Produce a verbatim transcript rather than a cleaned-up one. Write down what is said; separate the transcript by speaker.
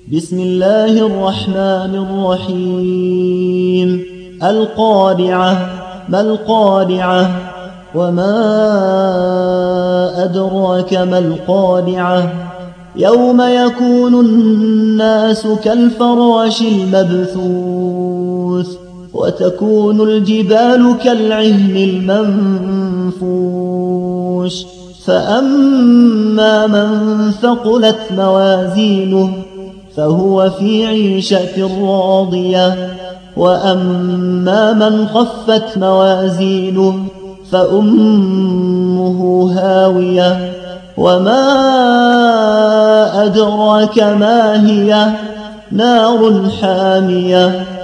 Speaker 1: بسم الله الرحمن الرحيم. القارعة. ما القارعة؟ وما أدراك ما القارعة؟ يوم يكون الناس كالفراش المبثوث وتكون الجبال كالعهن المنفوش فأما من ثقلت موازينه فهو في عيشة راضية وأما من خفت موازينه فأمه هاوية وما أدراك ما هي؟ نار حامية.